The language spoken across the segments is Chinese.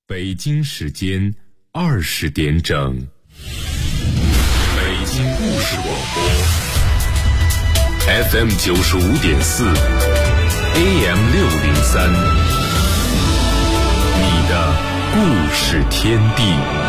北京时间20点整，北京故事广播 FM 95.4 AM 603，你的故事天地。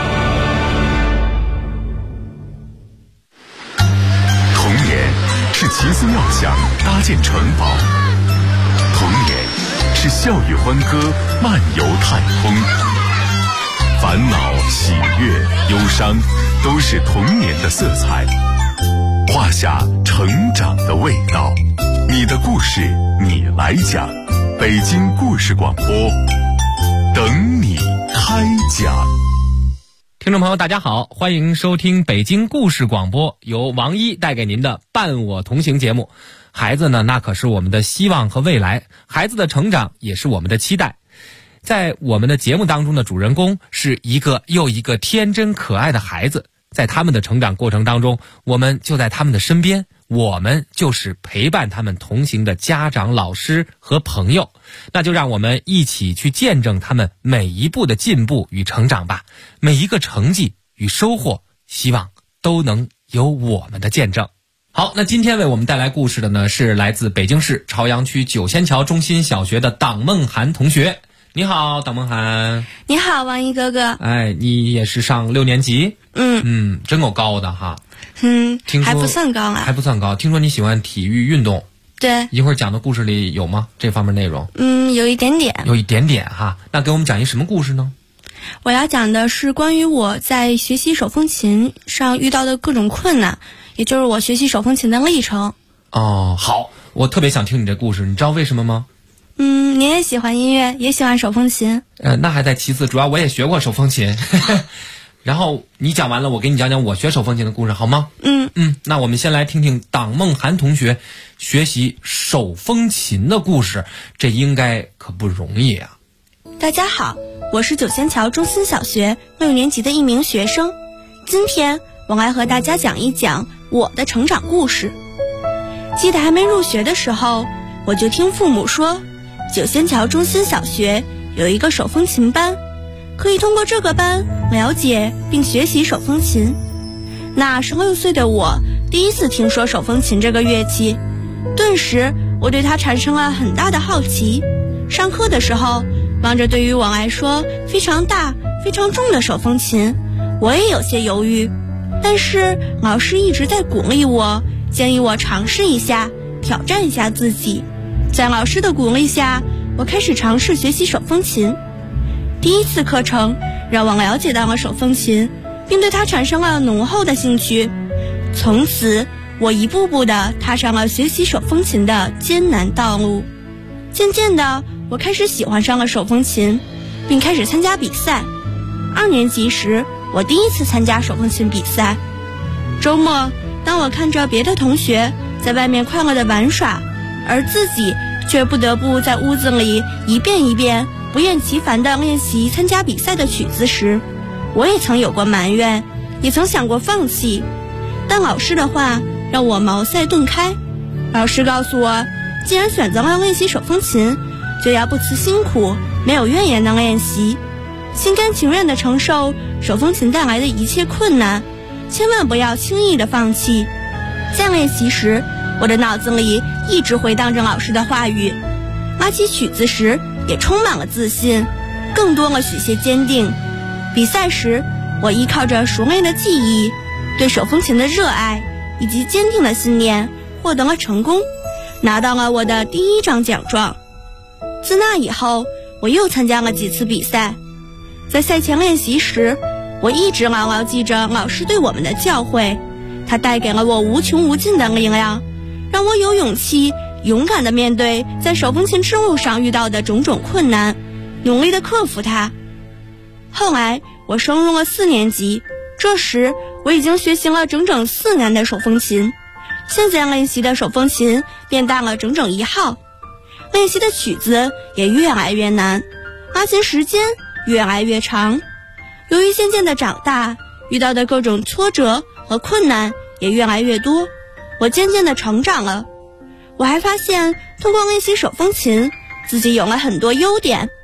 童年是奇思妙想搭建城堡，童年是笑语欢歌漫游太空，烦恼、喜悦、忧伤都是童年的色彩，画下成长的味道。你的故事你来讲，北京故事广播等你开讲。 听众朋友大家好，欢迎收听北京故事广播，由王一带给您的伴我同行节目。孩子呢，那可是我们的希望和未来，孩子的成长也是我们的期待。在我们的节目当中的主人公是一个又一个天真可爱的孩子，在他们的成长过程当中，我们就在他们的身边，我们就是陪伴他们同行的家长、老师和朋友。那就让我们一起去见证他们每一步的进步与成长吧，每一个成绩与收获，希望都能有我们的见证。好，那今天为我们带来故事的呢，是来自北京市朝阳区九仙桥中心小学的党梦涵同学。你好，党梦涵。 你好，王一哥哥。 哎，你也是上6年级？真够高的哈。 还不算高啊。 还不算高。听说你喜欢体育运动。 对。 一会儿讲的故事里有吗？这方面内容？ 有一点点。 有一点点哈。那给我们讲一什么故事呢？ 我要讲的是关于我在学习手风琴上遇到的各种困难，也就是我学习手风琴的历程。 哦，好，我特别想听你这故事，你知道为什么吗？ 你也喜欢音乐，也喜欢手风琴。 那还在其次，主要我也学过手风琴。然后你讲完了，我给你讲讲我学手风琴的故事，好吗？那我们先来听听党梦涵同学学习手风琴的故事，这应该可不容易啊。 大家好，我是九仙桥中心小学6年级的一名学生。今天我来和大家讲一讲我的成长故事。记得还没入学的时候，我就听父母说，九仙桥中心小学有一个手风琴班，可以通过这个班了解并学习手风琴。那16岁的我第一次听说手风琴这个乐器，顿时我对它产生了很大的好奇。上课的时候，望着对于我来说非常大非常重的手风琴，我也有些犹豫，但是老师一直在鼓励我，建议我尝试一下，挑战一下自己。在老师的鼓励下，我开始尝试学习手风琴。第一次课程让我了解到了手风琴，并对它产生了浓厚的兴趣。从此我一步步地踏上了学习手风琴的艰难道路。渐渐的，我开始喜欢上了手风琴，并开始参加比赛。2年级时，我第一次参加手风琴比赛。周末，当我看着别的同学在外面快乐地玩耍，而自己却不得不在屋子里一遍一遍不厌其烦地练习参加比赛的曲子时，我也曾有过埋怨，也曾想过放弃。但老师的话让我茅塞顿开。老师告诉我，既然选择了练习手风琴，就要不辞辛苦，没有怨言的练习，心甘情愿地承受手风琴带来的一切困难，千万不要轻易地放弃。在练习时，我的脑子里一直回荡着老师的话语，拉起曲子时也充满了自信，更多了许些坚定。比赛时，我依靠着熟练的技艺，对手风琴的热爱以及坚定的信念，获得了成功，拿到了我的第1张奖状。自那以后，我又参加了几次比赛。在赛前练习时，我一直牢牢记着老师对我们的教诲，它带给了我无穷无尽的力量，让我有勇气勇敢地面对在手风琴之路上遇到的种种困难，努力地克服它。后来我升入了4年级，这时我已经学习了整整4年的手风琴，现在练习的手风琴变大了整整1号，练习的曲子也越来越难，拉琴时间越来越长。由于渐渐的长大，遇到的各种挫折和困难也越来越多，我渐渐的成长了。我还发现通过练习手风琴，自己有了很多优点。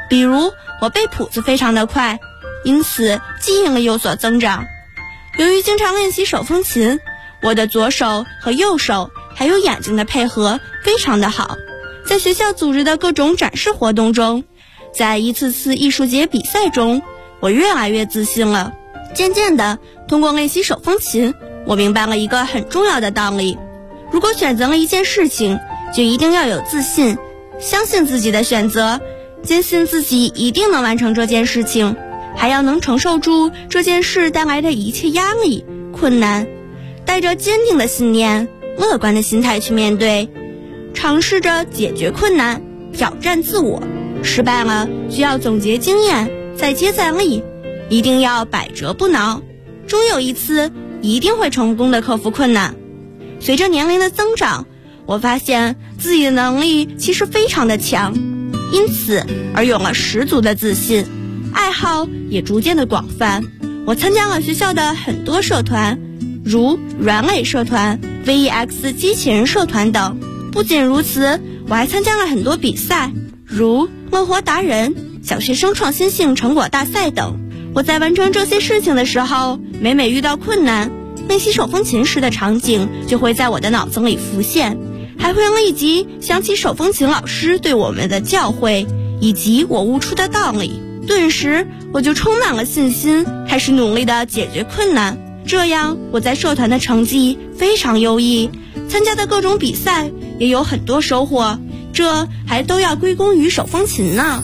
比如我背谱子非常的快，因此记忆力有所增长。由于经常练习手风琴，我的左手和右手还有眼睛的配合非常的好。在学校组织的各种展示活动中，在一次次艺术节比赛中，我越来越自信了。渐渐的，通过练习手风琴，我明白了一个很重要的道理：如果选择了一件事情，就一定要有自信，相信自己的选择，坚信自己一定能完成这件事情，还要能承受住这件事带来的一切压力、困难，带着坚定的信念、乐观的心态去面对，尝试着解决困难，挑战自我。失败了需要总结经验，再接再厉，一定要百折不挠，终有一次一定会成功的克服困难。随着年龄的增长，我发现自己的能力其实非常的强，因此而有了十足的自信，爱好也逐渐的广泛。我参加了学校的很多社团，如软垒社团、VEX 机器人社团等。不仅如此，我还参加了很多比赛，如乐活达人、小学生创新性成果大赛等。我在完成这些事情的时候，每每遇到困难，练习手风琴时的场景就会在我的脑子里浮现，还会立即想起手风琴老师对我们的教诲，以及我悟出的道理。顿时我就充满了信心，开始努力地解决困难。这样我在社团的成绩非常优异，参加的各种比赛也有很多收获，这还都要归功于手风琴呢。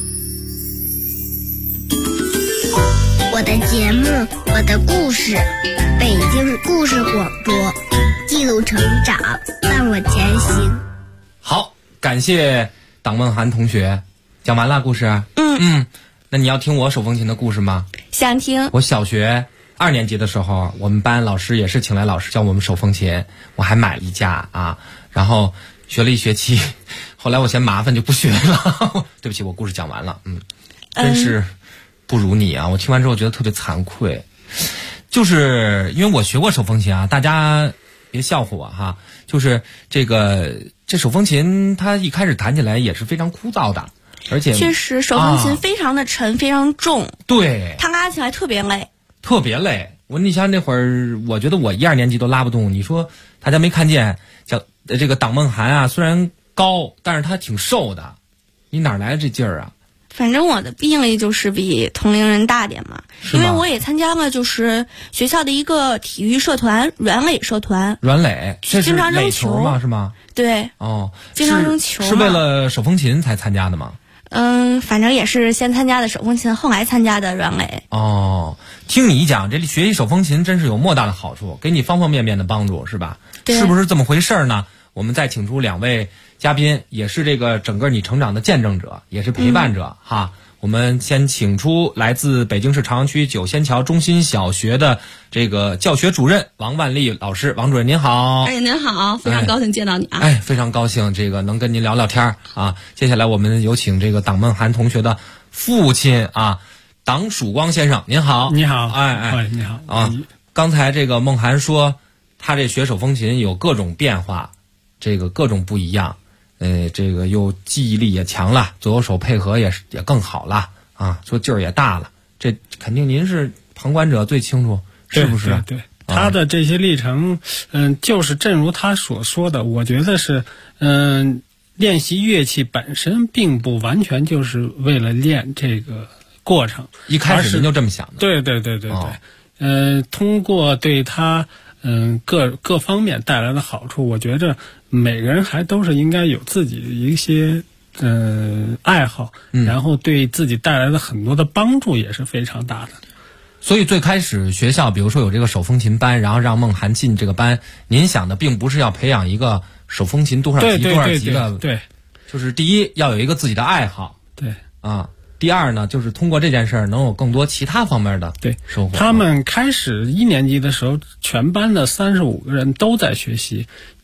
我的节目，我的故事，北京故事广播，记录成长，伴我前行。 好，感谢党梦涵同学，讲完了故事。那你要听我手风琴的故事吗？ 想听。 我小学2年级的时候，我们班老师也是请来老师教我们手风琴，我还买了一架啊，然后学了1学期，后来我嫌麻烦就不学了。对不起，我故事讲完了。真是不如你啊！我听完之后觉得特别惭愧，就是因为我学过手风琴啊，大家别笑话我哈。就是这手风琴，它一开始弹起来也是非常枯燥的，而且确实手风琴非常的沉，非常重， 对， 它拉起来特别累， 特别累。你想那会儿，我觉得我1、2年级都拉不动。你说大家没看见，这个党梦涵啊，虽然高，但是他挺瘦的，你哪来的这劲儿啊？ 反正我的臂力就是比同龄人大点嘛，因为我也参加了就是学校的一个体育社团软垒社团。 软垒，这是经常扔球吗？是吗？ 对。 哦， 经常扔球是为了手风琴才参加的吗？ 反正也是先参加的手风琴，后来参加的软垒。 哦，听你一讲，这里学习手风琴真是有莫大的好处，给你方方面面的帮助，是吧？ 对。 是不是这么回事呢？我们再请出2位嘉宾，也是这个整个你成长的见证者，也是陪伴者哈。我们先请出来自北京市朝阳区九仙桥中心小学的这个教学主任王万丽老师，王主任您好。 您好，非常高兴见到你啊。 非常高兴能跟您聊聊天啊。接下来我们有请这个党梦涵同学的父亲啊，党曙光先生，您好。 你好。 你好啊。刚才这个梦涵说他这学手风琴有各种变化，各种不一样，又记忆力也强了，左右手配合也更好了啊，说劲儿也大了，这肯定您是旁观者最清楚，是不是？ 对，他的这些历程，就是正如他所说的，我觉得是，练习乐器本身并不完全就是为了练这个过程， 一开始您就这么想的？ 对，通过对他。各方面带来的好处，我觉着每个人还都是应该有自己的一些爱好，然后对自己带来的很多的帮助也是非常大的。 所以最开始学校比如说有这个手风琴班，然后让梦涵进这个班，您想的并不是要培养一个手风琴多少级多少级的， 对， 就是第一要有一个自己的爱好， 对啊。第二呢，就是通过这件事儿能有更多其他方面的收获。 他们开始1年级的时候，全班的35个人都在学习，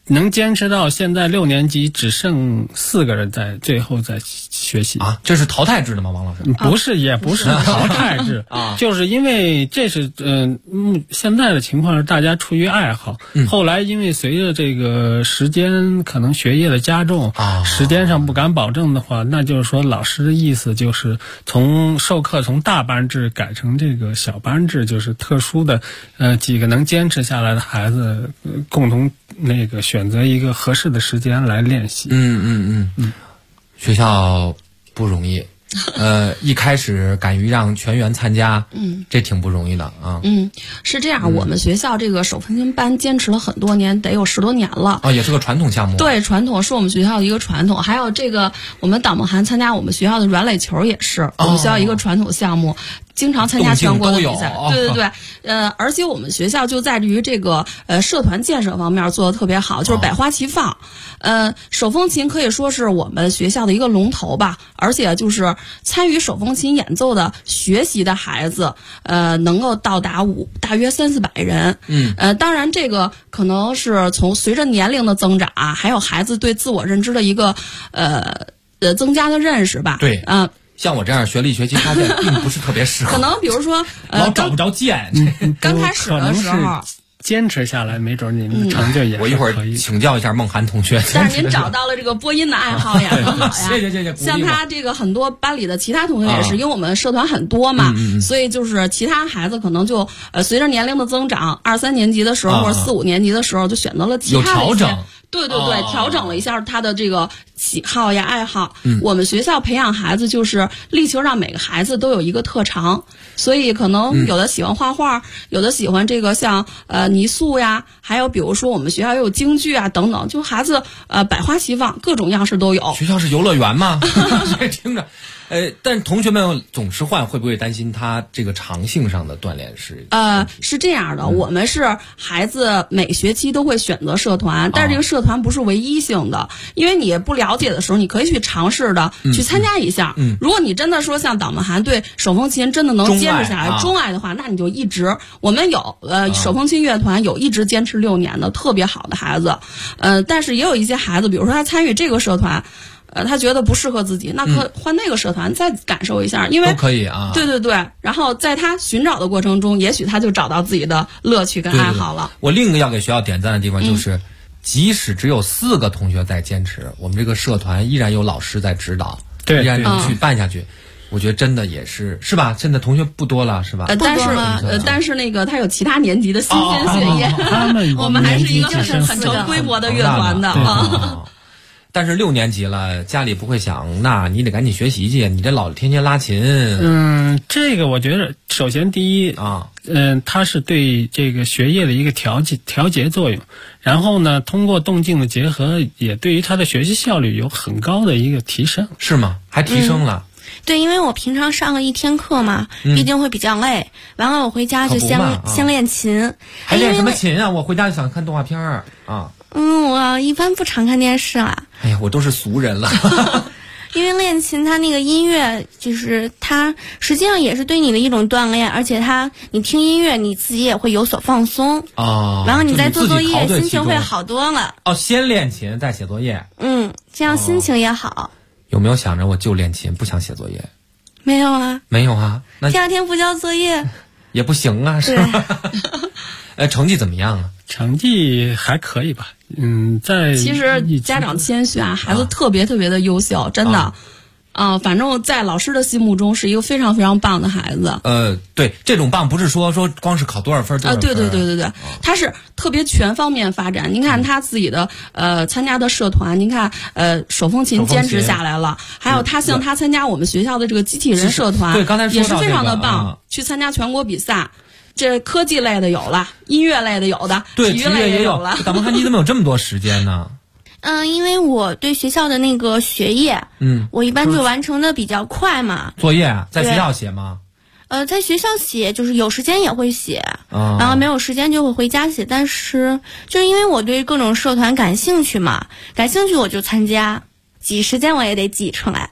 能坚持到现在6年级，只剩4个人最后在学习啊，这是淘汰制的吗，王老师？ 不是，也不是淘汰制啊， 就是因为这是现在的情况是大家出于爱好，后来因为随着这个时间可能学业的加重时间上不敢保证的话，那就是说老师的意思就是从授课从大班制改成这个小班制，就是特殊的几个能坚持下来的孩子共同那个选择一个合适的时间来练习。 学校不容易，一开始敢于让全员参加，这挺不容易的啊。 是这样，我们学校这个手风琴班坚持了很多年，得有10多年了啊，也是个传统项目。 对，传统是我们学校的一个传统。还有这个，我们党梦涵参加我们学校的软垒球也是我们学校一个传统项目。经常参加全国的比赛，对，而且我们学校就在于这个社团建设方面做得特别好，就是百花齐放。手风琴可以说是我们学校的一个龙头吧，而且就是参与手风琴演奏的学习的孩子，能够到达大约300-400人。当然这个可能是随着年龄的增长啊，还有孩子对自我认知的一个增加的认识吧。 对，像我这样学了一学期，发现并不是特别适合。 可能比如说， 老找不着键。 刚开始的时候， 坚持下来，没准您的成就也我一会儿请教一下梦涵同学。 但是您找到了这个播音的爱好呀，很好呀。 谢谢。 像他这个很多班里的其他同学也是，因为我们社团很多嘛，所以就是其他孩子可能就随着年龄的增长，2、3年级的时候或者4、5年级的时候就选择了其他的有调整。 对，调整了一下他的这个喜好呀、爱好。我们学校培养孩子就是力求让每个孩子都有一个特长，所以可能有的喜欢画画，有的喜欢这个像泥塑呀，还有比如说我们学校也有京剧啊等等，就孩子百花齐放，各种样式都有。 学校是游乐园吗？这听着。但是同学们总是换，会不会担心他这个长性上的锻炼是？ 是这样的，我们是孩子每学期都会选择社团，但是这个社团不是唯一性的，因为你不了解的时候，你可以去尝试的去参加一下。如果你真的说像党梦涵对手风琴真的能坚持下来、钟爱的话，那你就一直。我们有手风琴乐团有一直坚持6年的特别好的孩子，但是也有一些孩子，比如说他参与这个社团。他觉得不适合自己，那可换那个社团再感受一下，因为都可以啊。 对，然后在他寻找的过程中，也许他就找到自己的乐趣跟爱好了。 对，我另一个要给学校点赞的地方就是，即使只有4个同学在坚持，我们这个社团依然有老师在指导，依然能去办下去。我觉得真的也是吧？现在同学不多了，是吧？ 但是那个他有其他年级的新鲜血液，我们还是一个很成规模的乐团的啊。 但是6年级了，家里不会想，那你得赶紧学习去，你这老天天拉琴。 这个我觉得，首先第一啊，它是对这个学业的一个调节作用，然后呢，通过动静的结合，也对于他的学习效率有很高的一个提升。 是吗？还提升了？ 对，因为我平常上了1天课嘛，毕竟会比较累，完了我回家就先练琴。 还练什么琴啊？我回家就想看动画片啊。 我一般不常看电视啊。 哎呀，我都是俗人了。 因为练琴，它那个音乐就是它实际上也是对你的一种锻炼，而且你听音乐你自己也会有所放松啊。然后你再做作业，心情会好多了。 先练琴再写作业。 这样心情也好。 有没有想着我就练琴，不想写作业？ 没有啊。 没有啊？那第2天不交作业也不行啊，是吧？成绩怎么样啊？ 成绩还可以吧。 其实家长谦虚啊，孩子特别特别的优秀，真的。反正在老师的心目中是一个非常非常棒的孩子。 对，这种棒不是说光是考多少分多少分。 对，他是特别全方面发展。您看他自己的参加的社团，您看手风琴坚持下来了，还有他参加我们学校的这个机器人社团， 对，刚才说也是非常的棒，去参加全国比赛。这科技类的有了，音乐类的有的， 对， 体育类也有了。 党梦涵，你怎么有这么多时间呢？ 因为我对学校的那个学业，我一般就完成的比较快嘛。 作业在学校写吗？ 在学校写，就是有时间也会写，然后没有时间就会回家写。但是就是因为我对各种社团感兴趣嘛，感兴趣我就参加，挤时间我也得挤出来。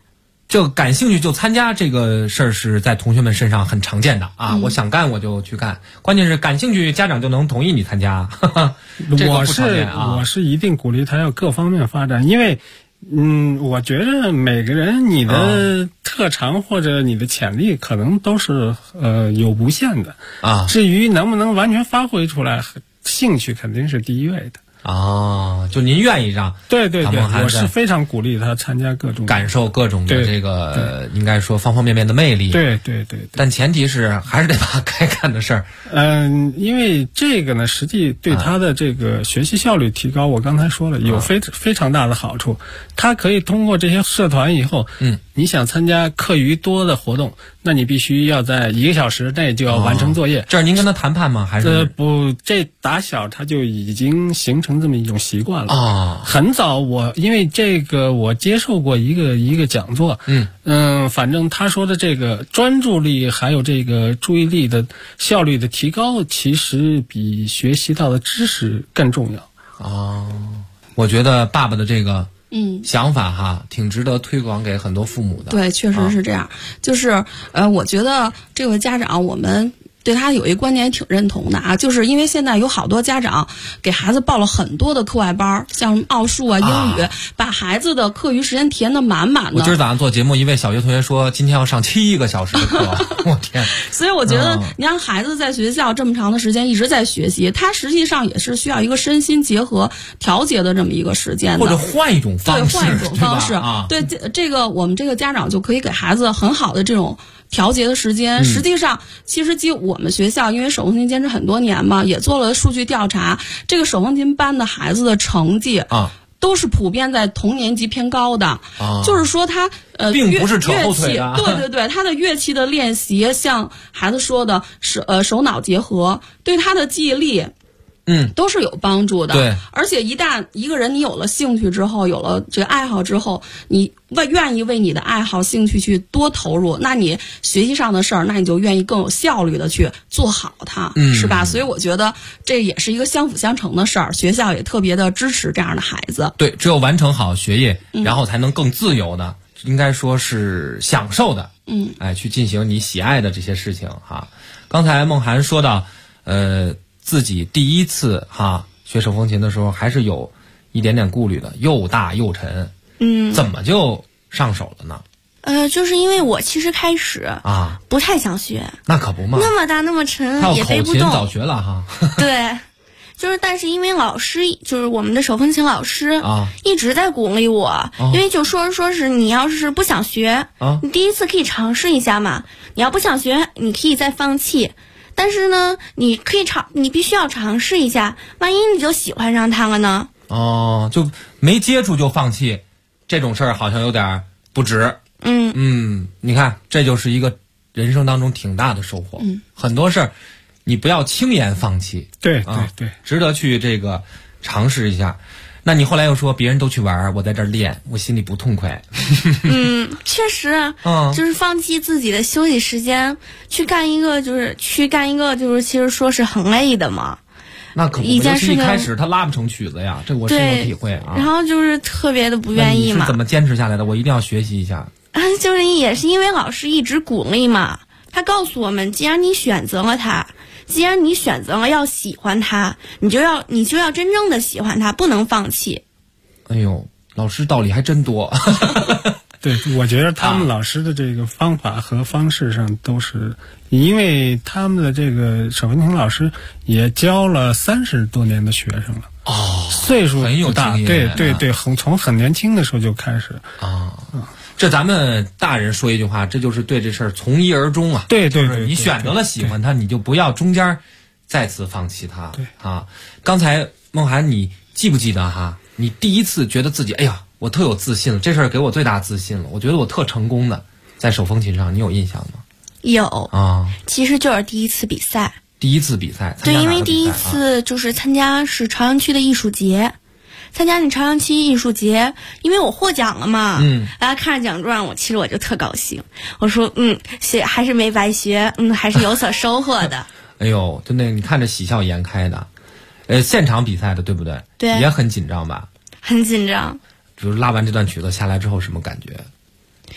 这个感兴趣就参加这个事儿是在同学们身上很常见的啊，我想干我就去干，关键是感兴趣家长就能同意你参加。这个不常见啊。 我是一定鼓励他要各方面发展，因为我觉得每个人你的特长或者你的潜力可能都是有无限的啊， 至于能不能完全发挥出来，兴趣肯定是第一位的。 就您愿意让对，我是非常鼓励他参加各种感受各种的这个应该说方方面面的魅力。 对， 但前提是还是得把该干的事儿。 因为这个呢，实际对他的这个学习效率提高，我刚才说了有非常大的好处。他可以通过这些社团以后，你想参加课余多的活动，那你必须要在1个小时内就要完成作业。 这是您跟他谈判吗？还是不？这打小他就已经形成这么一种习惯了啊。很早因为这个我接受过一个讲座，反正他说的这个专注力还有这个注意力的效率的提高，其实比学习到的知识更重要。 我觉得爸爸的这个想法哈，挺值得推广给很多父母的。 对，确实是这样。就是我觉得这位家长，我们对他有一观点也挺认同的啊，就是因为现在有好多家长给孩子报了很多的课外班，像奥数啊、英语，把孩子的课余时间填得满满的。 我今儿早上做节目，一位小学同学说今天要上7个小时的课，我天！ 所以我觉得，你让孩子在学校这么长的时间一直在学习，他实际上也是需要一个身心结合、调节的这么一个时间的， 或者换一种方式， 对，换一种方式。对，这个我们这个家长就可以给孩子很好的这种调节的时间。实际上，其实我们学校因为手风琴坚持很多年嘛，也做了数据调查，这个手风琴班的孩子的成绩都是普遍在同年级偏高的。就是说他并不是扯后腿的。 对，他的乐器的练习，像孩子说的手脑结合，对他的记忆力都是有帮助的。 对， 而且一旦一个人你有了兴趣之后，有了这个爱好之后，你愿意为你的爱好、兴趣去多投入，那你学习上的事儿，那你就愿意更有效率的去做好它，是吧？所以我觉得这也是一个相辅相成的事儿，学校也特别的支持这样的孩子。 对，只有完成好学业，然后才能更自由的，应该说是享受的，去进行你喜爱的这些事情哈。刚才梦涵说到，自己第一次学手风琴的时候，还是有一点点顾虑的，又大又沉。怎么就上手了呢？ 就是因为我其实开始不太想学。 那可不嘛， 那么大那么沉也背不动。 早学了哈。 对，但是因为老师，就是我们的手风琴老师一直在鼓励我，因为就说是你要是不想学，你第一次可以尝试一下嘛。你要不想学，你可以再放弃。但是呢，你必须要尝试一下，万一你就喜欢上它了呢？ 就没接触就放弃，这种事儿好像有点不值。你看，这就是一个人生当中挺大的收获。很多事儿你不要轻言放弃。 对， 值得去这个尝试一下。那你后来又说别人都去玩，我在这儿练，我心里不痛快。 确实，就是放弃自己的休息时间，去干一个其实说是很累的嘛。 那可不，尤其一开始他拉不成曲子呀，这我深有体会啊。 然后就是特别的不愿意嘛。 你是怎么坚持下来的？我一定要学习一下。 就是也是因为老师一直鼓励嘛，他告诉我们，既然你选择了它，既然你选择了要喜欢它，你就要真正的喜欢它，不能放弃。 哎呦，老师道理还真多。 对，我觉得他们老师的这个方法和方式上都是，因为他们的这个手风琴老师也教了30多年的学生了。岁数很有大， 经验。 对，从很年轻的时候就开始。 这咱们大人说一句话，这就是对这事儿从一而终啊。 对， 你选择了喜欢它，你就不要中间再次放弃它。 对刚才梦涵，你记不记得你第一次觉得自己哎呀，我特有自信了，这事儿给我最大自信了，我觉得我特成功的，在手风琴上，你有印象吗？ 有其实就是第一次比赛。 第一次比赛， 对，因为第一次就是参加是朝阳区的艺术节。参加你朝阳区艺术节，因为我获奖了嘛，大家看着奖状，我就特高兴。我说，学还是没白学，还是有所收获的。 哎呦，真的，你看着喜笑颜开的，现场比赛的，对不对？ 对， 也很紧张吧？ 很紧张。 就是拉完这段曲子下来之后，什么感觉？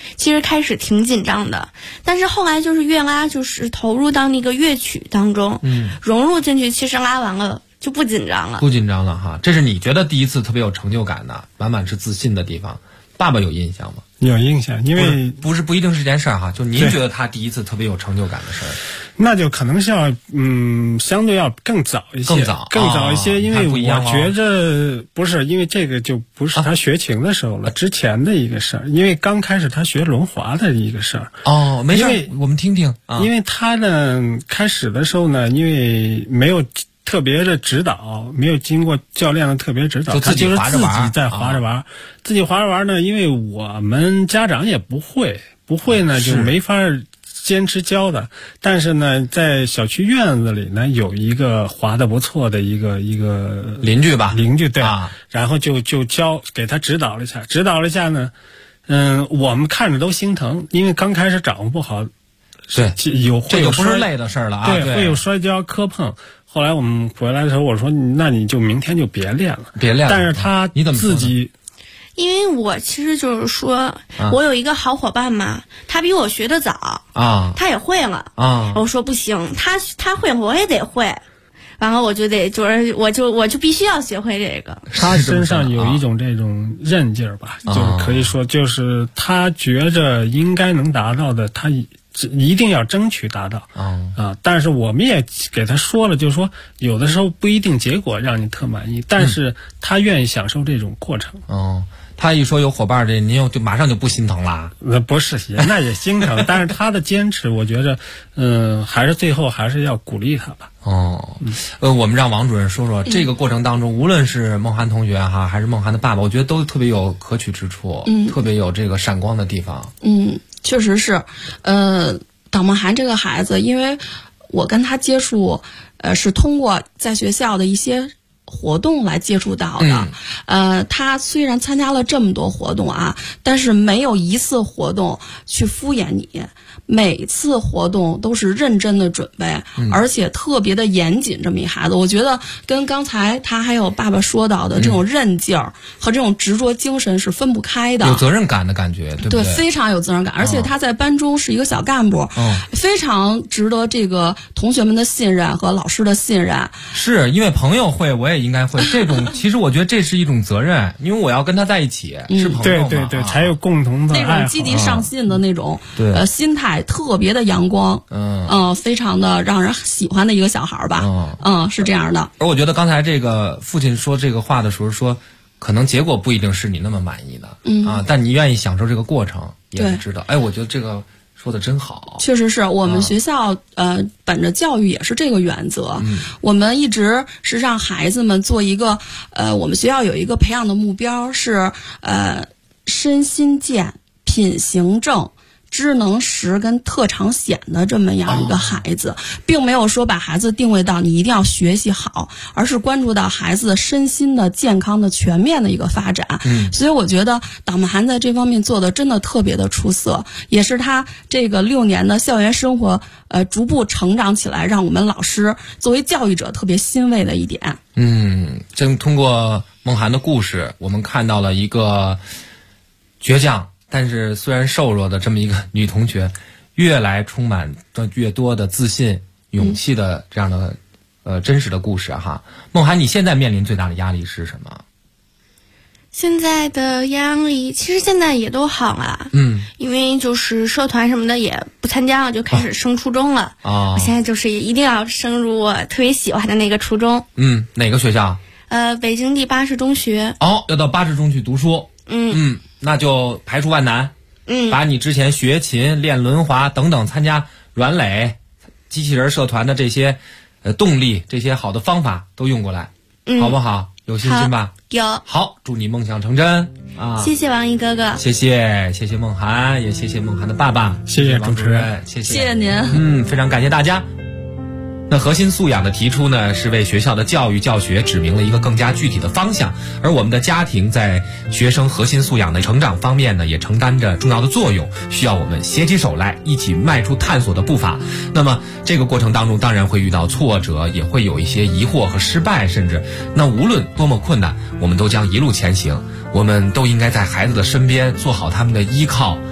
其实开始挺紧张的，但是后来就是越拉就是投入到那个乐曲当中，融入进去，其实拉完了就不紧张了。 不紧张了哈，这是你觉得第一次特别有成就感的，满满是自信的地方。爸爸有印象吗？ 有印象，因为不一定是件事儿哈，就您觉得他第一次特别有成就感的事儿， 那就可能是要相对要更早一些，更早一些，因为我觉着不是，因为这个就不是他学琴的时候了，之前的一个事儿，因为刚开始他学轮滑的一个事儿。 哦，没事，我们听听。 因为他呢开始的时候呢，因为没有特别的指导，没有经过教练的特别指导， 他就是自己在滑着玩，自己滑着玩呢。因为我们家长也不会呢，就没法坚持教的。但是呢，在小区院子里呢，有一个滑得不错的一个邻居吧， 对，然后就教给他指导了一下呢，我们看着都心疼，因为刚开始掌握不好， 对，这个不是累的事儿了啊， 对，会有摔跤磕碰。后来我们回来的时候，我说那你就明天就别练了。但是他自己， 因为我其实就是说，我有一个好伙伴嘛，他比我学得早啊， 他也会了啊。 我说不行，他会我也得会，然后我就得就是我就必须要学会这个。 他身上有一种这种韧劲儿吧，就是可以说就是他觉着应该能达到的，他一定要争取达到但是我们也给他说了，就是说有的时候不一定结果让你特满意，但是他愿意享受这种过程。 他一说有伙伴，您就马上就不心疼啦？ 不是，那也心疼，但是他的坚持，我觉得还是最后还是要鼓励他吧。 我们让王主任说说这个过程当中，无论是梦涵同学哈，还是梦涵的爸爸，我觉得都特别有可取之处，特别有这个闪光的地方。 确实是，党梦涵这个孩子，因为我跟他接触，是通过在学校的一些活动来接触到的。他虽然参加了这么多活动啊，但是没有一次活动去敷衍你，每次活动都是认真的准备，而且特别的严谨。这么一孩子，我觉得跟刚才他还有爸爸说到的这种韧劲儿和这种执着精神是分不开的， 有责任感的感觉，对不对？ 对，非常有责任感，而且他在班中是一个小干部，非常值得这个同学们的信任和老师的信任。 是因为朋友会，我也应该会这种。其实我觉得这是一种责任，因为我要跟他在一起，是朋友嘛， 对，才有共同的爱好， 那种积极上进的那种心态特别的阳光，非常的让人喜欢的一个小孩吧，是这样的。 而我觉得刚才这个父亲说这个话的时候说，可能结果不一定是你那么满意的，但你愿意享受这个过程，也是知道。我觉得这个说的真好。 确实是我们学校本着教育也是这个原则，我们一直是让孩子们做一个我们学校有一个培养的目标是身心健、品行正、知能识跟特长显的这么样一个孩子，并没有说把孩子定位到你一定要学习好，而是关注到孩子的身心的健康的全面的一个发展。所以我觉得党梦涵在这方面做的真的特别的出色，也是他这个6年的校园生活逐步成长起来，让我们老师作为教育者特别欣慰的一点。 正通过梦涵的故事，我们看到了一个倔强但是虽然瘦弱的这么一个女同学，越来充满越多的自信、勇气的这样的真实的故事哈。梦涵，你现在面临最大的压力是什么？ 现在的压力其实现在也都好了，因为就是社团什么的也不参加了，就开始升初中了。我现在就是一定要升入我特别喜欢的那个初中。 哪个学校？ 北京第80中学。 要到80中去读书。那就排除万难，把你之前学琴、练轮滑等等参加软垒、机器人社团的这些动力、这些好的方法都用过来，好不好？有信心吧？ 有。 好，祝你梦想成真啊！ 谢谢王一哥哥， 谢谢梦涵，也谢谢梦涵的爸爸， 谢谢主持人， 谢谢您。 非常感谢大家。那核心素养的提出呢，是为学校的教育教学指明了一个更加具体的方向，而我们的家庭在学生核心素养的成长方面呢，也承担着重要的作用，需要我们携起手来，一起迈出探索的步伐。那么这个过程当中，当然会遇到挫折，也会有一些疑惑和失败，甚至那无论多么困难，我们都将一路前行。我们都应该在孩子的身边做好他们的依靠，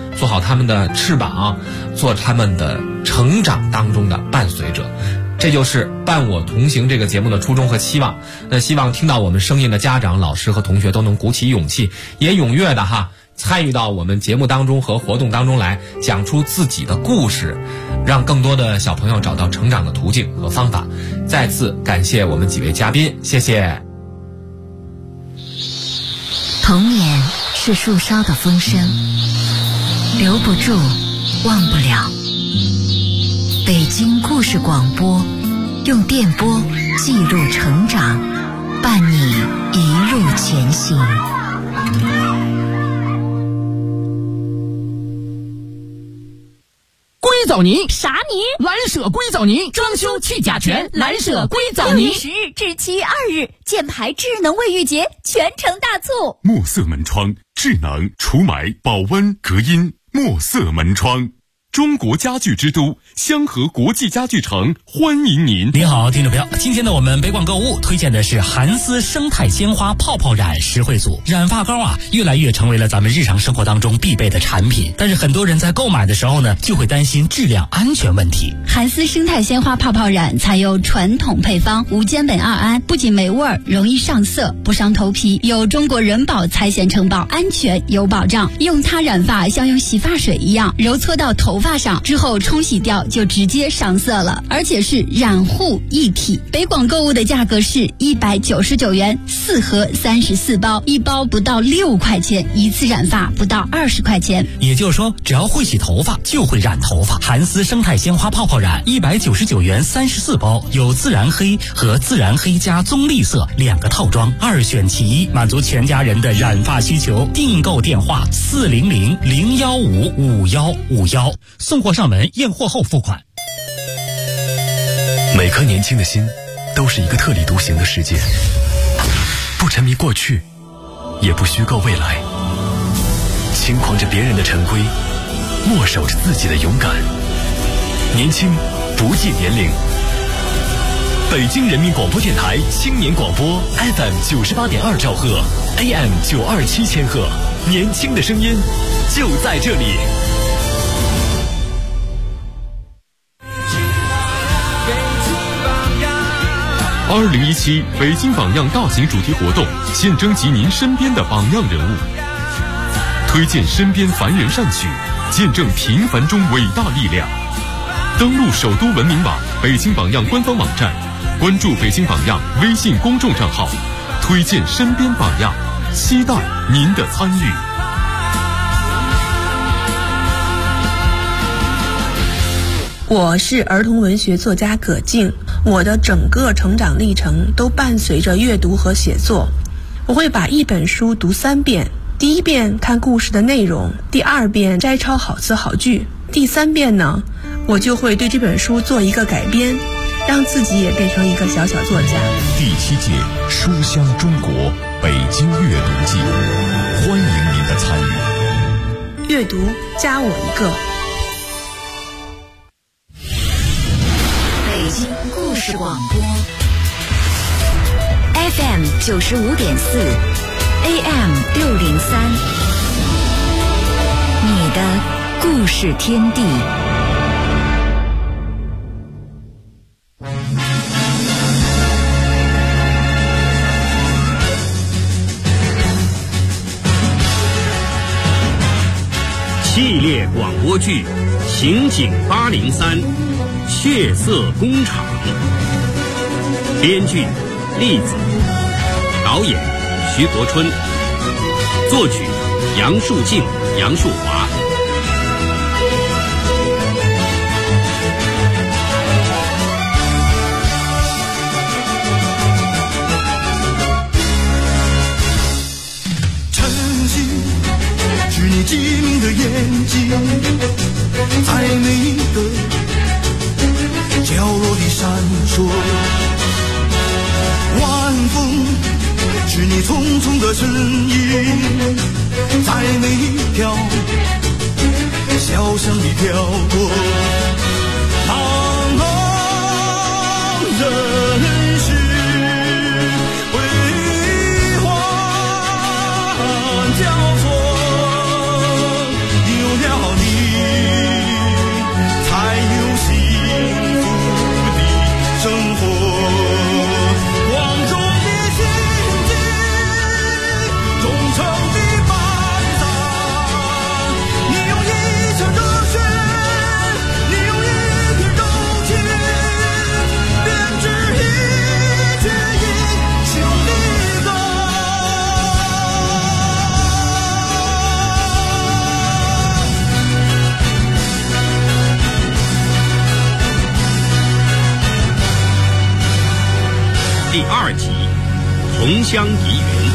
做好他们的翅膀，做他们的成长当中的伴随者。这就是伴我同行这个节目的初衷和期望。那希望听到我们声音的家长、老师和同学都能鼓起勇气，也踊跃的参与到我们节目当中和活动当中来，讲出自己的故事，让更多的小朋友找到成长的途径和方法。再次感谢我们几位嘉宾，谢谢。 童年是树梢的风声，留不住，忘不了。北京故事广播，用电波记录成长，伴你一路前行。 硅藻泥啥泥？ 蓝舍硅藻泥，装修去甲醛，蓝舍硅藻泥。 6月10日至7月2日，箭牌智能卫浴节全城大促。 墨色门窗，智能除霾、保温、隔音。墨色门窗。中国家具之都香河国际家具城欢迎您。 您好，听众朋友，今天的我们北广购物推荐的是韩丝生态鲜花泡泡染实惠组。染发膏越来越成为了咱们日常生活当中必备的产品，但是很多人在购买的时候呢，就会担心质量安全问题。 韩丝生态鲜花泡泡染采用传统配方无间苯二胺，不仅没味儿，容易上色，不伤头皮，有中国人保财险承保，安全有保障。用它染发像用洗发水一样，揉搓到头发上之后冲洗掉就直接上色了，而且是染护一体。北广购物的价格是199元，4盒34包，一包不到6块钱，一次染发不到20块钱。 也就是说，只要会洗头发就会染头发。韩丝生态鲜花泡泡染199元34包，有自然黑和自然黑加棕绿色2个套装，2选其一，满足全家人的染发需求。订购电话400-015-5151，送货上门，验货后付款。 每颗年轻的心都是一个特立独行的世界，不沉迷过去，也不虚构未来，轻狂着别人的陈规，默守着自己的勇敢。年轻不计年龄。北京人民广播电台青年广播 FM 98.2兆赫 AM 927千赫，年轻的声音就在这里。 2017北京榜样大型主题活动，现征集您身边的榜样人物，推荐身边凡人善举，见证平凡中伟大力量。登录首都文明网北京榜样官方网站，关注北京榜样微信公众账号，推荐身边榜样，期待您的参与。 我是儿童文学作家葛静，我的整个成长历程都伴随着阅读和写作。我会把一本书读3遍，第1遍看故事的内容，第2遍摘抄好词好句，第3遍呢，我就会对这本书做一个改编，让自己也变成一个小小作家。 第7届书香中国北京阅读季，欢迎您的参与。 阅读加我一个。 北京故事广播 FM 95.4 AM 603，你的故事天地。 系列广播剧《刑警803》血色工厂，编剧栗子，导演徐国春，作曲杨树静、杨树华。 是你机敏的眼睛，在每一个角落里闪烁。晚风是你匆匆的身影，在每一条小巷里飘过。茫茫人世辉煌交错，有了同乡疑云。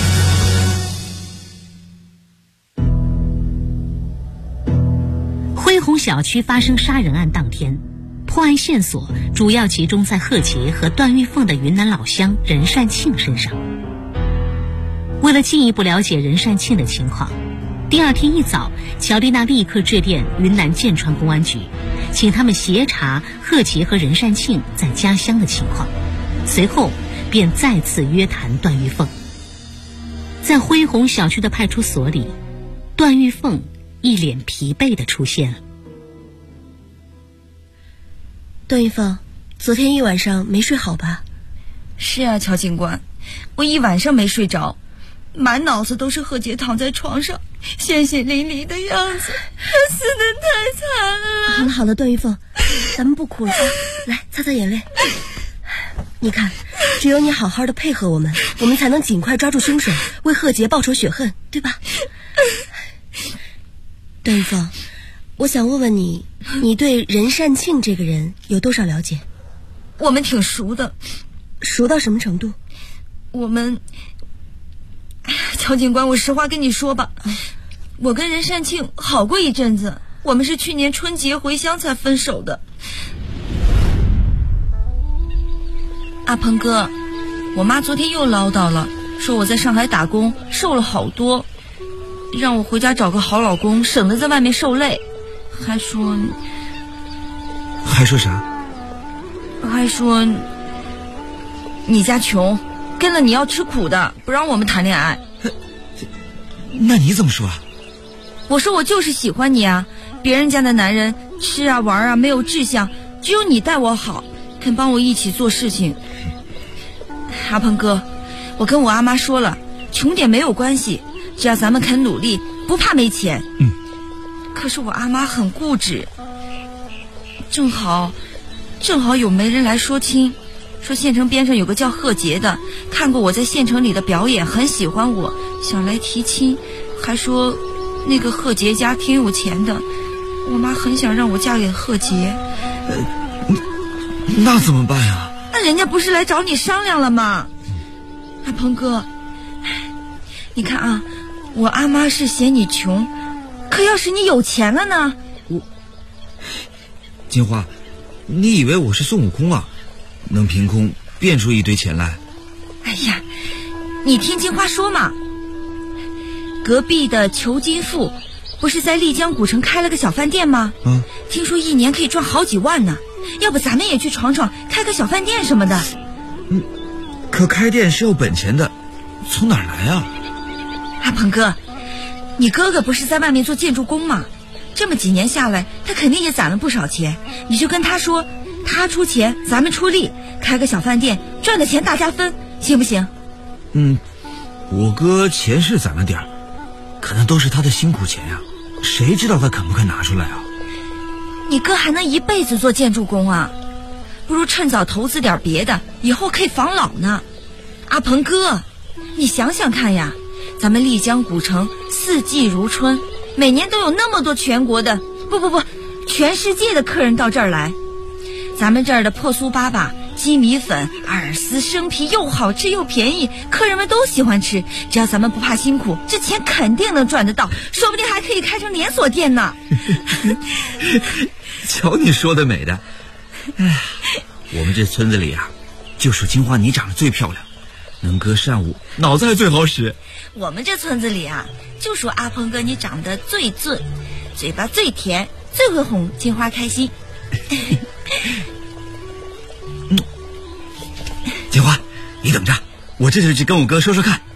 恢宏小区发生杀人案当天，破案线索主要集中在贺杰和段玉凤的云南老乡任善庆身上。为了进一步了解任善庆的情况，第二天一早，乔丽娜立刻致电云南建川公安局，请他们协查贺杰和任善庆在家乡的情况。随后便再次约谈段玉凤。在恢宏小区的派出所里，段玉凤一脸疲惫地出现了。 段玉凤，昨天一晚上没睡好吧？ 是啊，乔警官，我一晚上没睡着，满脑子都是贺杰躺在床上鲜血淋漓的样子，他死得太惨了。 好了好了，段玉凤，咱们不哭了啊，来擦擦眼泪。你看，只有你好好的配合我们，我们才能尽快抓住凶手，为贺杰报仇雪恨，对吧？段玉凤，我想问问你，你对任善庆这个人有多少了解？ 我们挺熟的。 熟到什么程度？ 我们，乔警官，我实话跟你说吧，我跟任善庆好过一阵子，我们是去年春节回乡才分手的。阿鹏哥，我妈昨天又唠叨了，说我在上海打工瘦了好多，让我回家找个好老公，省得在外面受累。还说啥？ 还说你家穷，跟了你要吃苦的，不让我们谈恋爱。 那你怎么说啊？ 我说我就是喜欢你啊，别人家的男人吃啊玩啊没有志向，只有你待我好，肯帮我一起做事情。阿鹏哥，我跟我阿妈说了，穷点没有关系，只要咱们肯努力，不怕没钱。可是我阿妈很固执，正好有媒人来说亲，说县城边上有个叫贺杰的，看过我在县城里的表演，很喜欢我，想来提亲，还说那个贺杰家挺有钱的，我妈很想让我嫁给贺杰。 那怎么办呀？ 那人家不是来找你商量了吗？阿鹏哥，你看啊，我阿妈是嫌你穷，可要是你有钱了呢？ 金花，你以为我是孙悟空啊？能凭空变出一堆钱来？ 哎呀，你听金花说嘛，隔壁的裘金富不是在丽江古城开了个小饭店吗？听说一年可以赚好几万呢，要不咱们也去闯闯，开个小饭店什么的。 可开店是要本钱的，从哪儿来啊？ 阿鹏哥，你哥哥不是在外面做建筑工吗？这么几年下来，他肯定也攒了不少钱，你就跟他说，他出钱，咱们出力，开个小饭店，赚的钱大家分，行不行？ 我哥钱是攒了点儿，可能都是他的辛苦钱呀，谁知道他肯不肯拿出来啊？ 你哥还能一辈子做建筑工啊？不如趁早投资点别的，以后可以防老呢。阿鹏哥，你想想看呀，咱们丽江古城四季如春，每年都有那么多全国的全世界的客人到这儿来，咱们这儿的破酥粑粑、鸡米粉、阿尔斯生皮又好吃又便宜，客人们都喜欢吃，只要咱们不怕辛苦，这钱肯定能赚得到，说不定还可以开成连锁店呢。 瞧你说的美的，我们这村子里啊，就属金花你长得最漂亮，能歌善舞，脑子还最好使。 我们这村子里啊，就属阿鹏哥你长得最俊，嘴巴最甜，最会哄金花开心。 金花，你等着，我这就去跟我哥说说看。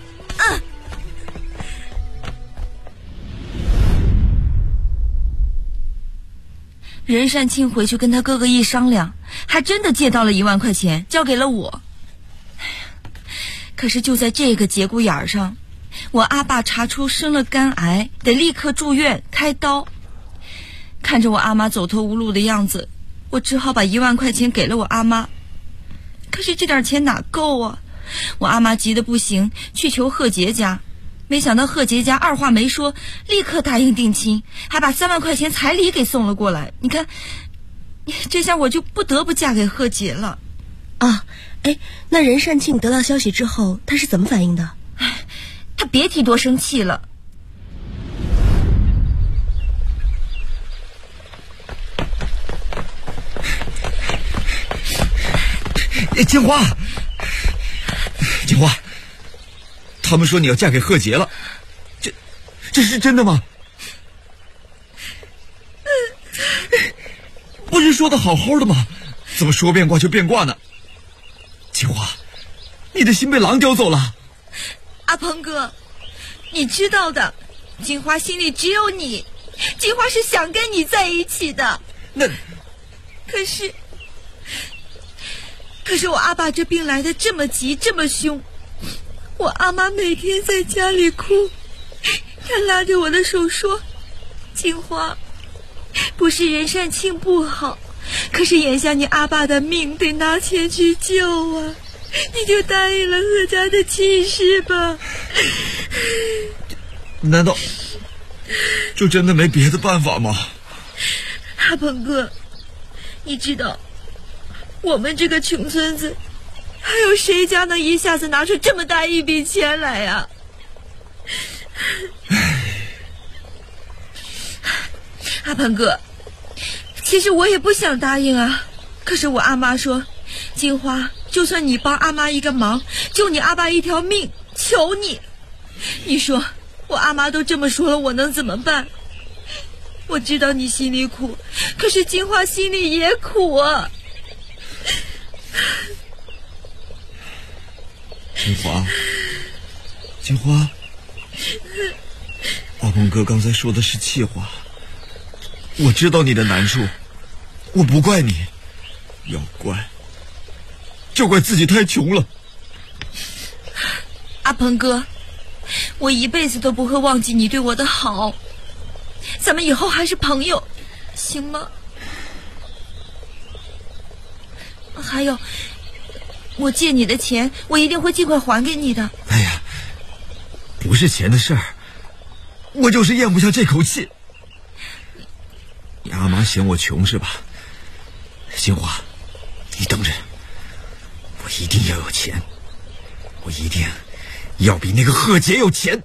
任善庆回去跟他哥哥一商量，还真的借到了1万块钱，交给了我。可是就在这个节骨眼上，我阿爸查出生了肝癌，得立刻住院开刀。看着我阿妈走投无路的样子，我只好把1万块钱给了我阿妈。可是这点钱哪够啊？我阿妈急得不行，去求贺杰家，没想到贺杰家二话没说，立刻答应定亲，还把3万块钱彩礼给送了过来。你看，这下我就不得不嫁给贺杰了。 啊，哎，那任善庆得到消息之后，他是怎么反应的？ 他别提多生气了。 金花，金花，他们说你要嫁给贺杰了，这是真的吗？不是说的好好的吗？怎么说变卦就变卦呢？金花，你的心被狼叼走了。 阿鹏哥，你知道的，金花心里只有你，金花是想跟你在一起的。 那可是我阿爸这病来的这么急这么凶，我阿妈每天在家里哭，她拉着我的手说，金花，不是任善庆不好，可是眼下你阿爸的命得拿钱去救啊，你就答应了贺家的亲事吧。 难道就真的没别的办法吗？ 阿鹏哥，你知道我们这个穷村子还有谁家能一下子拿出这么大一笔钱来呀？阿鹏哥，其实我也不想答应啊，可是我阿妈说，金花，就算你帮阿妈一个忙，救你阿爸一条命，求你。你说我阿妈都这么说了，我能怎么办？我知道你心里苦，可是金花心里也苦啊。 金花，阿鹏哥刚才说的是气话，我知道你的难处，我不怪你，要怪就怪自己太穷了。 阿鹏哥，我一辈子都不会忘记你对我的好，咱们以后还是朋友，行吗？还有，我借你的钱，我一定会尽快还给你的。 哎呀，不是钱的事儿，我就是咽不下这口气。你阿妈嫌我穷是吧？金花，你等着，我一定要有钱，我一定要比那个贺杰有钱。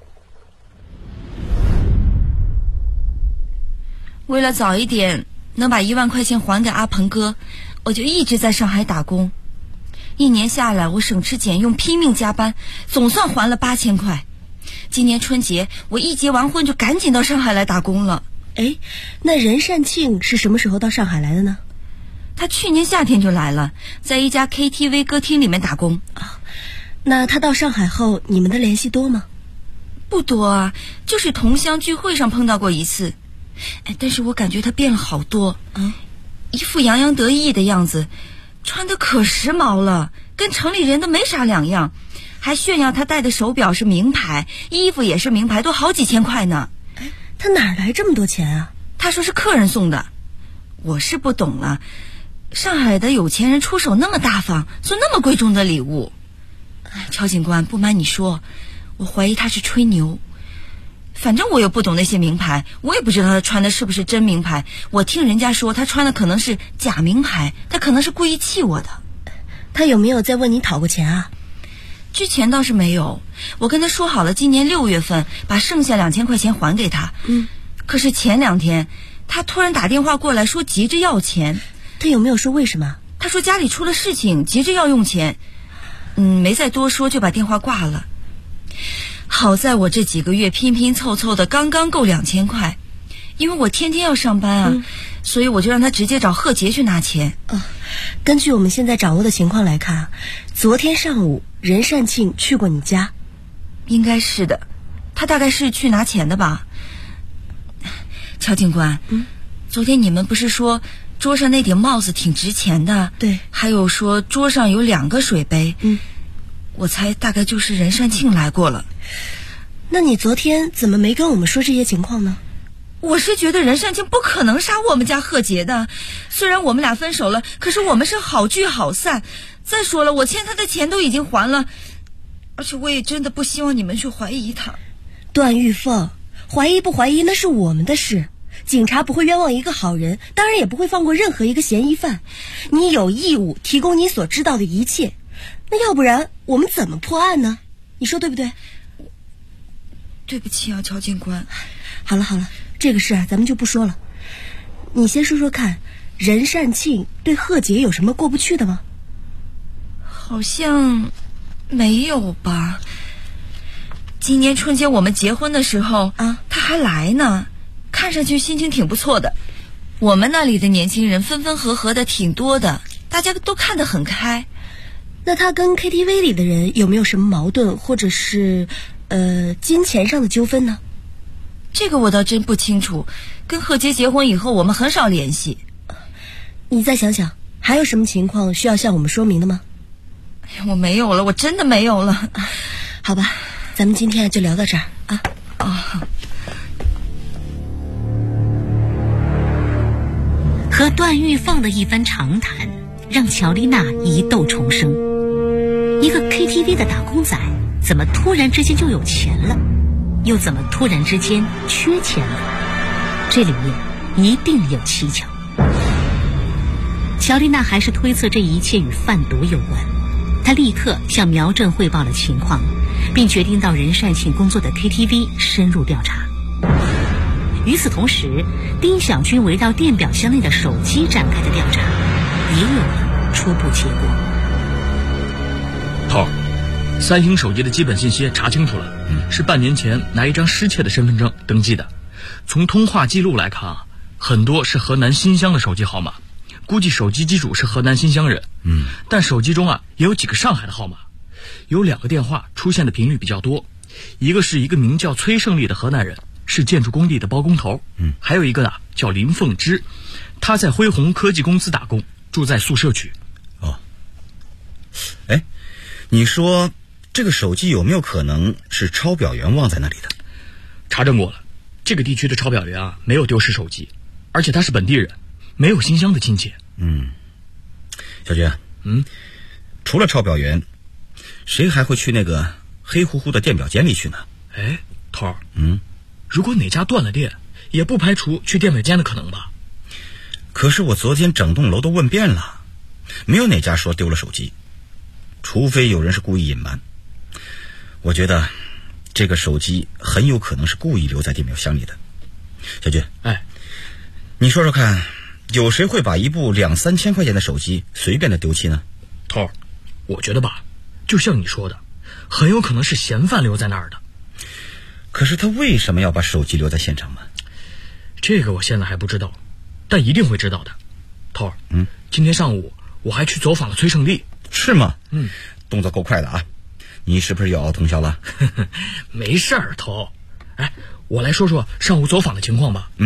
为了早一点能把1万块钱还给阿鹏哥，我就一直在上海打工。1年下来，我省吃俭用，拼命加班，总算还了8000块。今年春节，我一结完婚就赶紧到上海来打工了。 哎，那任善庆是什么时候到上海来的呢？ 他去年夏天就来了，在一家 KTV 歌厅里面打工。 那他到上海后，你们的联系多吗？ 不多啊，就是同乡聚会上碰到过一次。但是我感觉他变了好多，一副洋洋得意的样子，穿得可时髦了，跟城里人都没啥两样，还炫耀他戴的手表是名牌，衣服也是名牌，都好几千块呢。 他哪来这么多钱啊？ 他说是客人送的。我是不懂了，上海的有钱人出手那么大方，送那么贵重的礼物。乔警官，不瞒你说，我怀疑他是吹牛。反正我又不懂那些名牌，我也不知道他穿的是不是真名牌。我听人家说他穿的可能是假名牌，他可能是故意气我的。 他有没有再问你讨过钱啊？ 之前倒是没有，我跟他说好了今年6月份把剩下2000块钱还给他。可是前2天他突然打电话过来说急着要钱。 他有没有说为什么？ 他说家里出了事情，急着要用钱。没再多说就把电话挂了。好在我这几个月拼拼凑凑的刚刚够2000块，因为我天天要上班啊，所以我就让他直接找贺杰去拿钱。 根据我们现在掌握的情况来看，昨天上午任善庆去过你家。 应该是的，他大概是去拿钱的吧。乔警官，昨天你们不是说桌上那顶帽子挺值钱的？ 对， 还有说桌上有2个水杯。我猜大概就是任善庆来过了。 那你昨天怎么没跟我们说这些情况呢？ 我是觉得任善庆不可能杀我们家贺杰的，虽然我们俩分手了，可是我们是好聚好散。再说了，我欠他的钱都已经还了，而且我也真的不希望你们去怀疑他。 段玉凤，怀疑不怀疑那是我们的事， 警察不会冤枉一个好人，当然也不会放过任何一个嫌疑犯。你有义务提供你所知道的一切，那要不然我们怎么破案呢？你说对不对？ 对不起啊，乔警官。 好了，这个事啊，咱们就不说了。你先说说看，任善庆对贺杰有什么过不去的吗？ 好像没有吧。今年春节我们结婚的时候啊，他还来呢，看上去心情挺不错的。我们那里的年轻人分分合合的挺多的，大家都看得很开。 那他跟 KTV 里的人有没有什么矛盾，或者是金钱上的纠纷呢？ 这个我倒真不清楚，跟贺杰结婚以后我们很少联系。 你再想想，还有什么情况需要向我们说明的吗？ 我没有了，我真的没有了。 好吧，咱们今天就聊到这儿啊。 和段玉凤的一番长谈，让乔丽娜疑窦重生。一个 KTV 的打工仔，怎么突然之间就有钱了？又怎么突然之间缺钱了？这里面一定有蹊跷。乔丽娜还是推测这一切与贩毒有关。她立刻向苗正汇报了情况，并决定到任善庆工作的 KTV 深入调查。与此同时，丁小军围绕电表箱内的手机展开的调查，也有了初步结果。 头儿，三星手机的基本信息查清楚了，是半年前拿一张失窃的身份证登记的。从通话记录来看啊，很多是河南新乡的手机号码，估计手机机主是河南新乡人。但手机中啊也有几个上海的号码，有2个电话出现的频率比较多，一个是一个名叫崔胜利的河南人，是建筑工地的包工头，还有一个叫林凤芝，他在辉宏科技公司打工，住在宿舍区。 哎，你说这个手机有没有可能是抄表员忘在那里的？ 查证过了，这个地区的抄表员啊没有丢失手机，而且他是本地人，没有新乡的亲戚。 小军，除了抄表员，谁还会去那个黑乎乎的电表间里去呢？ 哎，头儿，如果哪家断了电，也不排除去电表间的可能吧？ 可是我昨天整栋楼都问遍了，没有哪家说丢了手机，除非有人是故意隐瞒。我觉得这个手机很有可能是故意留在电表箱里的。小军，你说说看，有谁会把一部2-3千块钱的手机随便的丢弃呢？ 头儿，我觉得吧，就像你说的，很有可能是嫌犯留在那儿的。 可是他为什么要把手机留在现场呢？ 这个我现在还不知道，但一定会知道的。头儿，今天上午我还去走访了崔胜利。 是吗？动作够快的啊！你是不是又熬通宵了？ 没事儿，头。哎，我来说说上午走访的情况吧。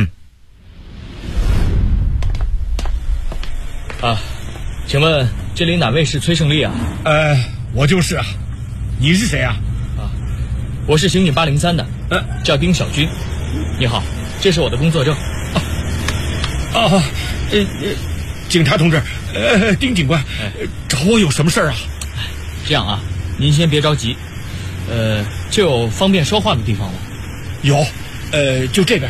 请问这里哪位是崔胜利啊？ 我就是啊。你是谁啊？ 我是刑警803的，叫丁小军。你好，这是我的工作证。 警察同志，丁警官，找我有什么事儿啊？ 这样啊，您先别着急，这有方便说话的地方吗？ 有，就这边。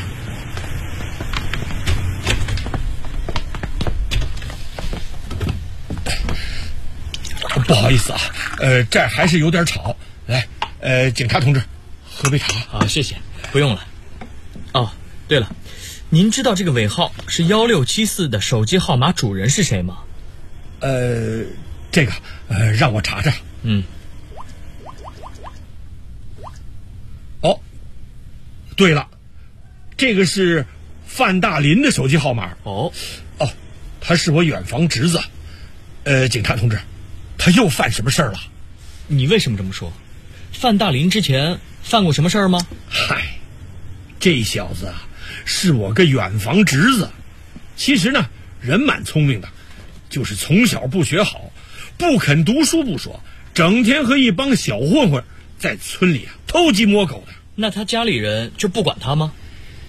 不好意思啊，这儿还是有点吵。来，警察同志，喝杯茶。 谢谢，不用了。对了，您知道这个尾号是1674的手机号码主人是谁吗？ 这个让我查查。对了，这个是范大林的手机号码。他是我远房侄子。警察同志，他又犯什么事儿了？ 你为什么这么说？范大林之前犯过什么事儿吗？ 嗨，这小子啊，是我个远房侄子。其实呢，人蛮聪明的，就是从小不学好，不肯读书不说，整天和一帮小混混在村里偷鸡摸狗的。 那他家里人就不管他吗？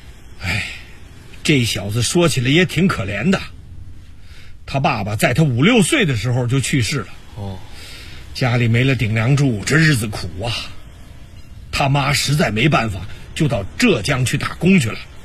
这小子说起来也挺可怜的。他爸爸在他5-6岁的时候就去世了。家里没了顶梁柱，这日子苦啊。他妈实在没办法，就到浙江去打工去了。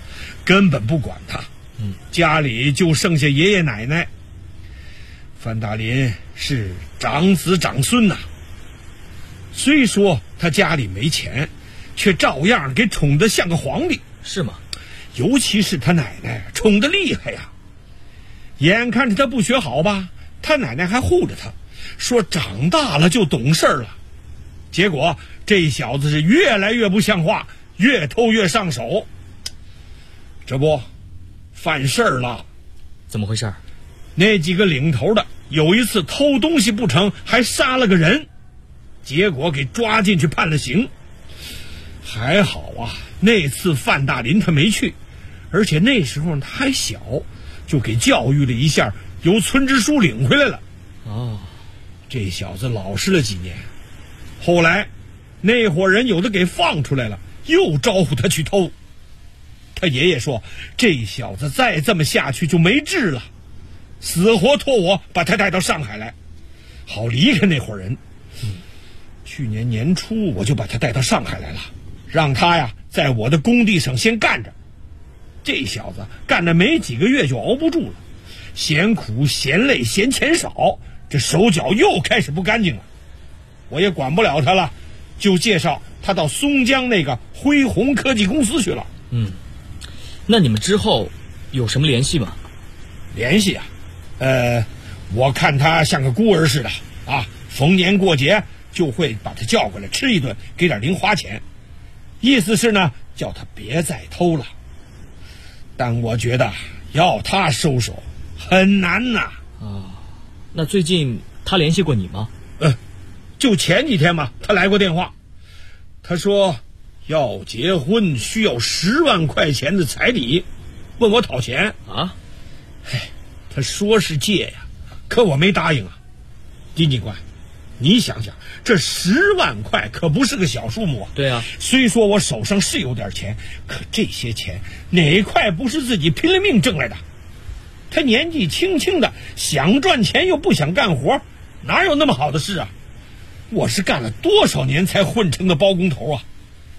根本不管他。家里就剩下爷爷奶奶。范大林是长子长孙呐，虽说他家里没钱，却照样给宠得像个皇帝。 是吗？ 尤其是他奶奶宠得厉害呀。眼看着他不学好吧，他奶奶还护着他，说长大了就懂事了。结果这小子是越来越不像话，越偷越上手。这不犯事儿了。 怎么回事？ 那几个领头的有一次偷东西不成，还杀了个人，结果给抓进去判了刑。还好啊，那次范大林他没去，而且那时候他还小，就给教育了一下，由村支书领回来了。这小子老实了几年，后来那伙人有的给放出来了，又招呼他去偷。他爷爷说这小子再这么下去就没治了，死活托我把他带到上海来，好离开那伙人。去年年初我就把他带到上海来了，让他呀在我的工地上先干着。这小子干了没几个月就熬不住了，嫌苦嫌累嫌钱少，这手脚又开始不干净了。我也管不了他了，就介绍他到松江那个辉宏科技公司去了。 那你们之后有什么联系吗？ 联系啊，我看他像个孤儿似的啊，逢年过节就会把他叫过来吃一顿，给点零花钱，意思是呢叫他别再偷了。但我觉得要他收手很难呐。 那最近他联系过你吗？ 就前几天嘛，他来过电话，他说要结婚需要10万块钱的彩礼，问我讨钱啊。 他说是借呀，可我没答应啊。丁警官，你想想，这10万块可不是个小数目啊。 对啊， 虽说我手上是有点钱，可这些钱哪块不是自己拼了命挣来的？他年纪轻轻的，想赚钱又不想干活，哪有那么好的事啊？我是干了多少年才混成个包工头啊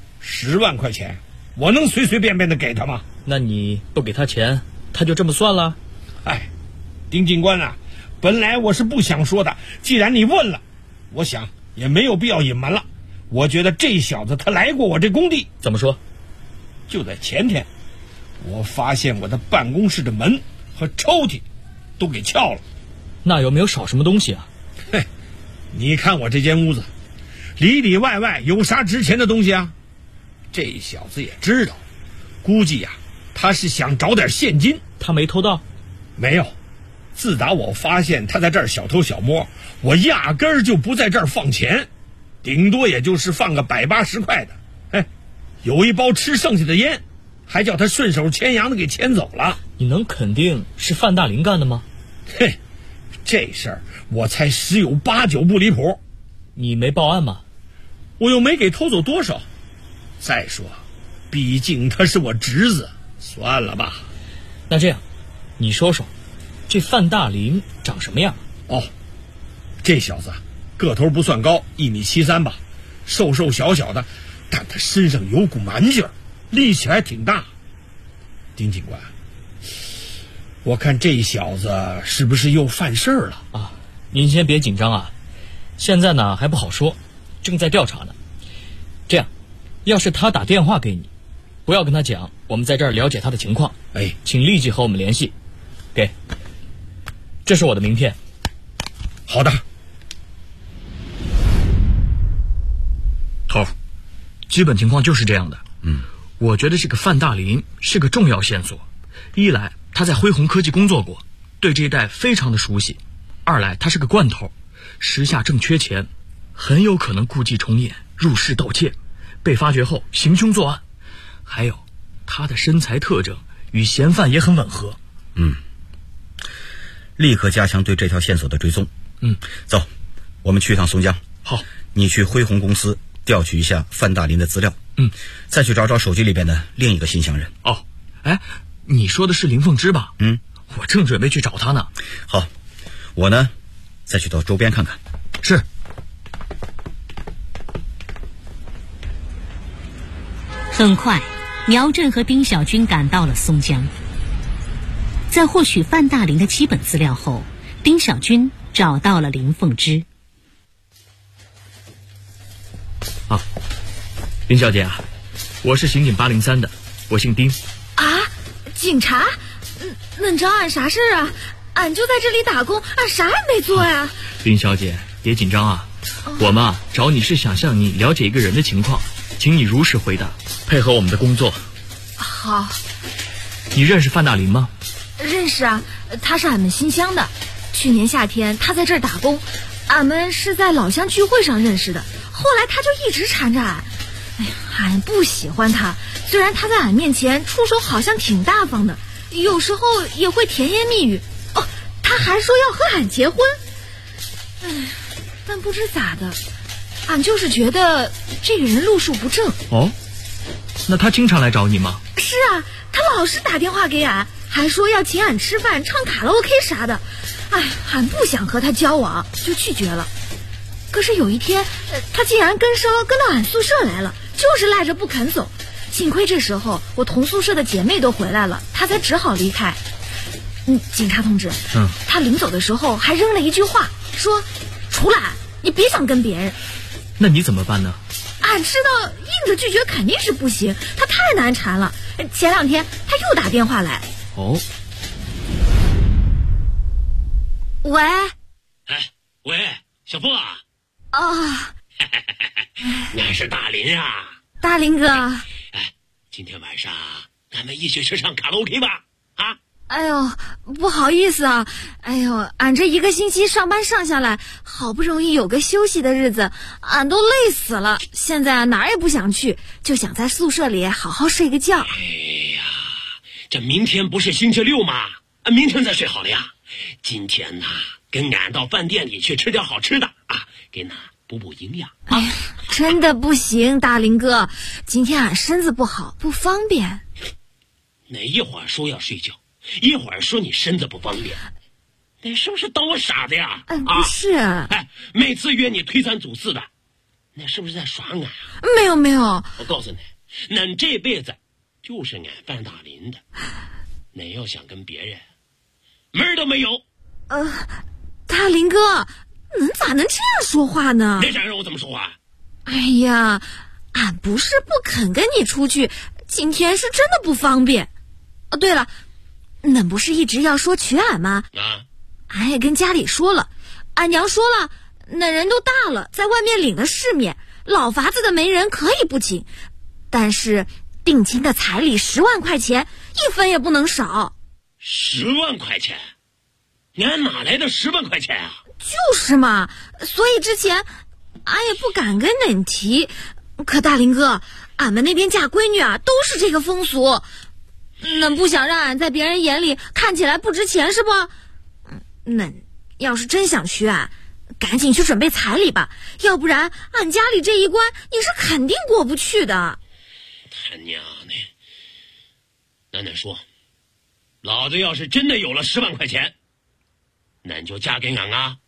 ！10万块钱，我能随随便便的给他吗？ 那你不给他钱，他就这么算了？ 丁警官啊，本来我是不想说的，既然你问了，我想也没有必要隐瞒了。我觉得这小子他来过我这工地。 怎么说？ 就在前天，我发现我的办公室的门和抽屉都给撬了。 那有没有少什么东西啊？ 你看我这间屋子，里里外外有啥值钱的东西啊？这小子也知道，估计呀，他是想找点现金。 他没偷盗？ 没有。自打我发现他在这儿小偷小摸，我压根儿就不在这儿放钱，顶多也就是放个100、80块的。有一包吃剩下的烟，还叫他顺手牵羊的给牵走了。 你能肯定是范大林干的吗？ 这事儿我猜10有8、9不离谱。 你没报案吗？ 我又没给偷走多少。再说，毕竟他是我侄子，算了吧。 那这样，你说说，这范大林长什么样？ 这小子个头不算高，1.73米吧，瘦瘦小小的，但他身上有股蛮劲儿，力气还挺大。丁警官，我看这小子是不是又犯事儿了啊？您先别紧张啊，现在呢还不好说，正在调查呢。这样，要是他打电话给你，不要跟他讲我们在这儿了解他的情况，请立即和我们联系。给，这是我的名片。 好的。 头，基本情况就是这样的。我觉得这个范大林是个重要线索。一来他在辉宏科技工作过，对这一带非常的熟悉；二来他是个惯头，时下正缺钱，很有可能故伎重演，入室盗窃，被发觉后行凶作案。还有他的身材特征与嫌犯也很吻合。 立刻加强对这条线索的追踪。走，我们去趟松江。 好， 你去辉宏公司调取一下范大林的资料。再去找找手机里边的另一个心上人。 你说的是林凤芝吧？我正准备去找他呢。 好，我呢再去到周边看看。 是。 很快， 苗震和丁小军赶到了松江。在获取范大林的基本资料后，丁小军找到了林凤芝。 林小姐啊，我是刑警803的，我姓丁。 啊，警察？恁找俺啥事啊？俺就在这里打工，俺啥也没做呀。 林小姐，别紧张啊，我们找你是想向你了解一个人的情况，请你如实回答，配合我们的工作。 好。 你认识范大林吗？ 认识啊，他是俺们新乡的。去年夏天他在这儿打工，俺们是在老乡聚会上认识的。后来他就一直缠着俺，哎呀，俺不喜欢他。虽然他在俺面前出手好像挺大方的，有时候也会甜言蜜语。哦，他还说要和俺结婚。哎，但不知咋的，俺就是觉得这个人路数不正。 哦，那他经常来找你吗？ 是啊，他老是打电话给俺，还说要请俺吃饭、唱卡拉 OK 啥的。哎，俺不想和他交往，就拒绝了。可是有一天，他竟然跟到俺宿舍来了，就是赖着不肯走。幸亏这时候我同宿舍的姐妹都回来了，他才只好离开。警察同志，他临走的时候还扔了一句话，说：“除了俺，你别想跟别人。” 那你怎么办呢？ 俺知道硬着拒绝肯定是不行，他太难缠了。前2天他又打电话来。 哦。 喂。 喂，小凤啊。 啊。 俺是大林啊。 大林哥。 今天晚上咱们一起去唱卡拉 OK 吧？啊？ 哎呦，不好意思啊，哎呦，俺这1个星期上班上下来，好不容易有个休息的日子，俺都累死了。现在哪儿也不想去，就想在宿舍里好好睡个觉。 哎呀，这明天不是星期6吗？明天再睡好了呀。今天跟俺到饭店里去吃点好吃的啊，给俺补营养。 哎呀，真的不行，大林哥，今天俺身子不好，不方便。 那一会儿说要睡觉，一会儿说你身子不方便，那是不是当我傻子呀？ 不是。 每次约你推3阻4的，那是不是在耍俺啊？ 没有。 我告诉你，恁这辈子就是俺范大林的，恁要想跟别人，门儿都没有。 大林哥，恁咋能这样说话呢？ 你想让我怎么说话？ 哎呀，俺不是不肯跟你出去，今天是真的不方便。哦，对了，恁不是一直要说娶俺吗？俺也跟家里说了，俺娘说了，恁人都大了，在外面领了世面，老法子的媒人可以不请，但是定亲的彩礼10万块钱，1分也不能少。 10万块钱？俺哪来的10万块钱啊？ 就是嘛，所以之前俺也不敢跟恁提。可大林哥，俺们那边嫁闺女都是这个风俗，恁不想让俺在别人眼里看起来不值钱是不？恁要是真想娶俺，赶紧去准备彩礼吧，要不然俺家里这一关你是肯定过不去的。 他娘的！那恁说，老子要是真的有了10万块钱，恁就嫁给俺啊？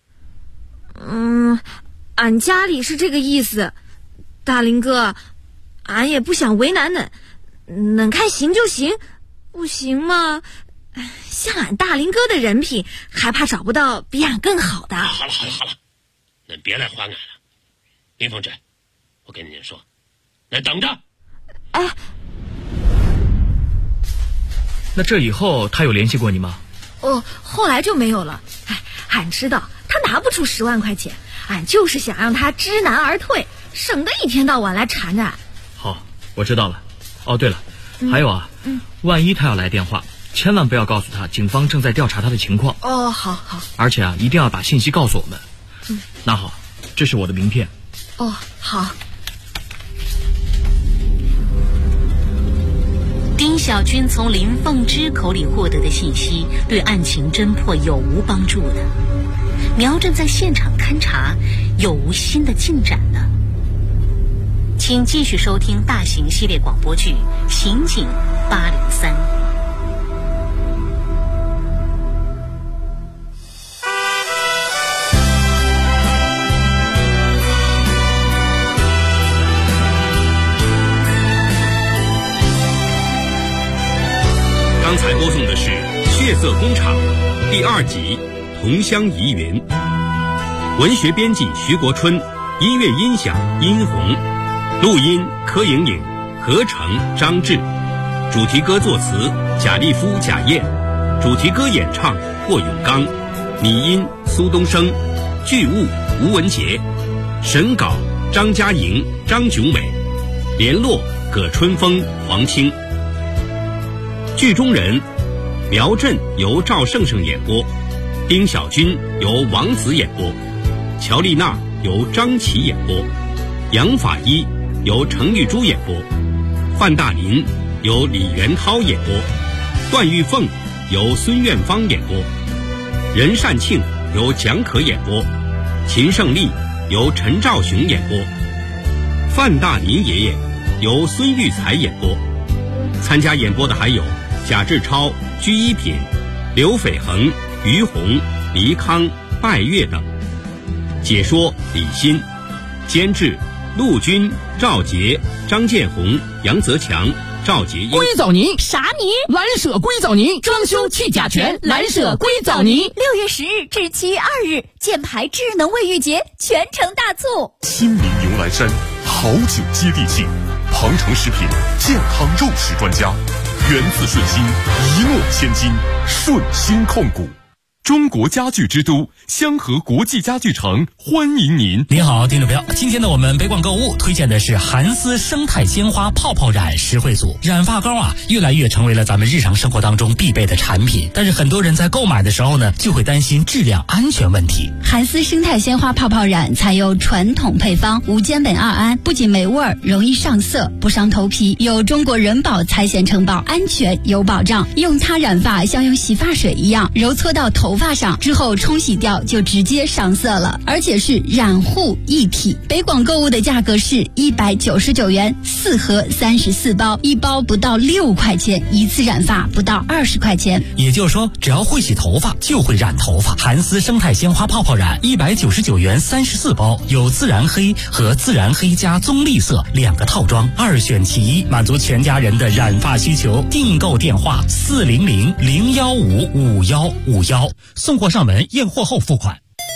俺家里是这个意思，大林哥，俺也不想为难恁，恁看行就行，不行吗？像俺大林哥的人品，还怕找不到比俺更好的。 好了，恁别来花俺了。林凤芝，我跟您说，恁等着。 那这以后他有联系过你吗？ 后来就没有了。俺知道他拿不出10万块钱，俺就是想让他知难而退，省得一天到晚来缠着俺。 好，我知道了。哦，对了，还有啊，万一他要来电话，千万不要告诉他警方正在调查他的情况。 好。 而且一定要把信息告诉我们。那好，这是我的名片。 好。 丁小军从林凤芝口里获得的信息，对案情侦破有无帮助呢？苗震在现场勘查，有无新的进展呢？请继续收听大型系列广播剧《刑警803》。 是血色工厂第2集《同乡疑云》，文学编辑徐国春，音乐音响殷红，录音柯莹莹，合成张志，主题歌作词贾立夫、贾燕，主题歌演唱霍永刚，拟音苏东升，剧务吴文杰，审稿张嘉莹、张炯伟，联络葛春风、黄清。剧中人苗震由赵胜胜演播，丁小军由王子演播，乔丽娜由张琪演播，杨法医由程玉珠演播，范大林由李元涛演播，段玉凤由孙苑芳演播，任善庆由蒋可演播，秦胜利由陈兆雄演播，范大林爷爷由孙玉才演播。参加演播的还有贾志超、居一品、刘斐恒、于红、黎康、拜月等。解说李欣，监制陆军、赵杰、张建红、杨泽强、赵杰英。 硅藻泥啥泥？ 蓝舍硅藻泥，装修去甲醛，蓝舍硅藻泥。 6月10日至7月2日，箭牌智能卫浴节全城大促。 亲民牛栏山，好酒接地气，庞城食品健康肉食专家，源自顺心，一诺千金，顺心控股。中国家具之都香河国际家具城欢迎您。 您好，听众朋友，今天呢，我们北广购物推荐的是韩丝生态鲜花泡泡染实惠组。染发膏啊，越来越成为了咱们日常生活当中必备的产品，但是很多人在购买的时候呢，就会担心质量安全问题。 韩丝生态鲜花泡泡染采用传统配方无间苯2胺，不仅没味儿，容易上色，不伤头皮，有中国人保财险承保，安全有保障。用它染发像用洗发水一样，揉搓到头发上之后冲洗掉就直接上色了，而且是染护一体。北广购物的价格是199元，4盒34包，1包不到6块钱，一次染发不到20块钱。 也就是说，只要会洗头发就会染头发。韩丝生态鲜花泡泡染199元34包，有自然黑和自然黑加棕绿色2个套装，2选其一，满足全家人的染发需求。订购电话400-015-5151，送货上门，验货后付款。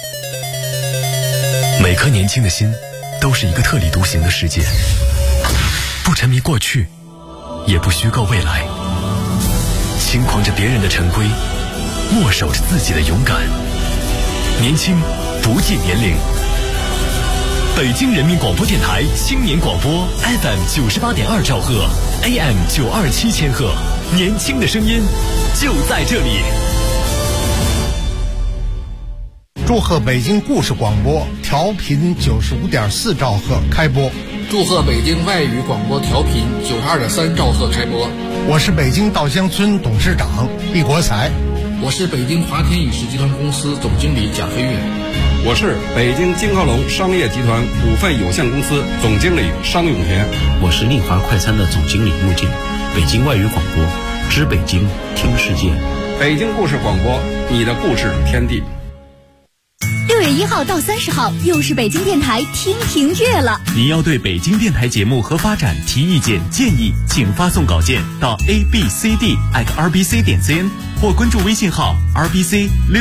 每颗年轻的心都是一个特立独行的世界，不沉迷过去，也不虚构未来，轻狂着别人的陈规，握守着自己的勇敢。年轻不计年龄。北京人民广播电台青年广播 FM 98.2兆赫 AM 927千赫，年轻的声音就在这里。 祝贺北京故事广播调频95.4兆赫开播。 祝贺北京外语广播调频92.3兆赫开播。 我是北京稻香村董事长毕国才。 我是北京华天影视集团公司总经理贾飞跃。 我是北京金浩龙商业集团股份有限公司总经理商永田。 我是丽华快餐的总经理陆健。北京外语广播，知北京，听世界。 北京故事广播，你的故事天地。 6月1号到30号，又是北京电台听评月了。 您要对北京电台节目和发展提意见建议，请发送稿件到 abcd@rbc.cn 或关注微信号 rbc6